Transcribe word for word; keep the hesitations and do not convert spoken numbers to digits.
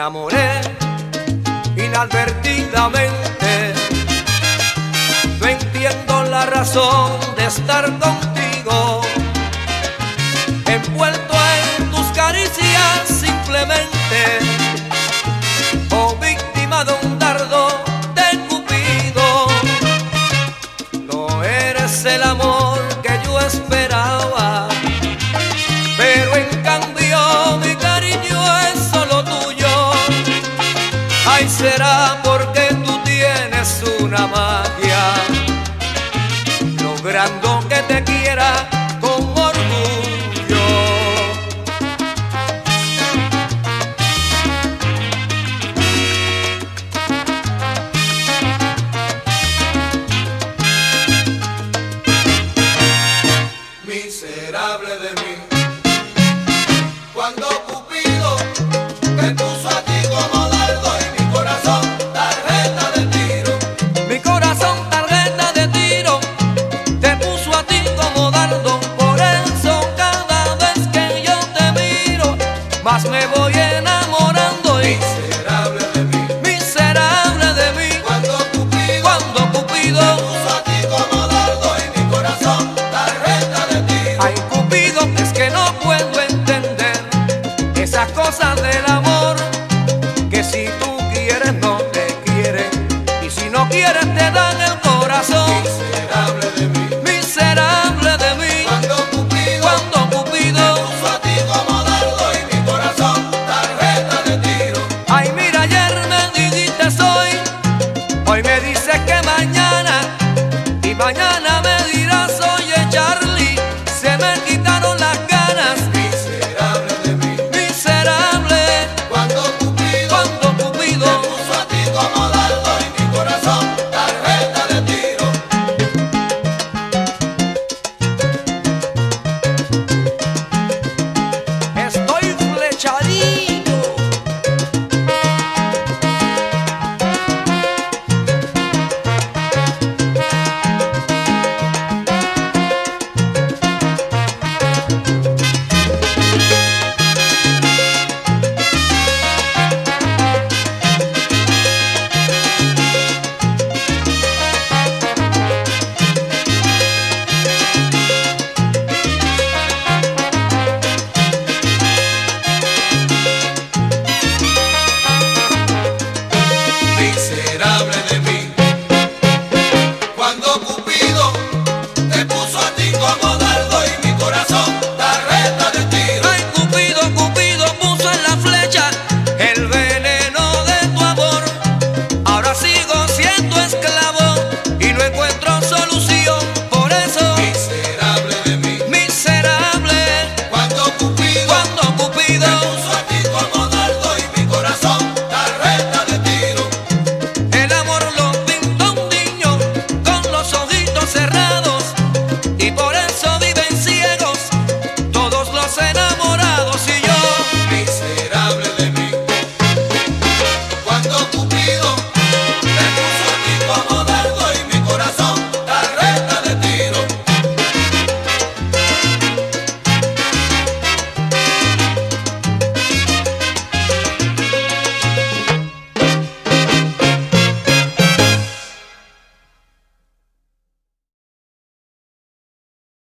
enamoré inadvertidamente. No entiendo la razón de estar contigo, envuelto en tus caricias simplemente, o víctima de un dardo de Cupido. No eres el amor que yo esperaba, pero en cambio mi cariño es solo tuyo. Ay, será porque tú tienes una magia, logrando que te quiera con orgullo. Miserable de mí, cuando Cupido te puso a ti como dardo y mi corazón tarjeta de tiro. Mi corazón tarjeta de tiro, te puso a ti como dardo. Por eso cada vez que yo te miro, más me voy enamorando. Y Miserable de mí, miserable de mí, cuando Cupido cuando Cupido, te puso a ti como dardo y mi corazón tarjeta de tiro. ay Cupido, es que no puedo entender esas cosas del amor, que si tú quieres no te quieren, y si no quieres te dan el corazón. Miserable de mí, Miserable de mí, cuando Cupido cuando Cupido, te puso a ti como dardo y mi corazón tarjeta de tiro. ay mira, ayer me dijiste soy, hoy me dices que mañana, y mañana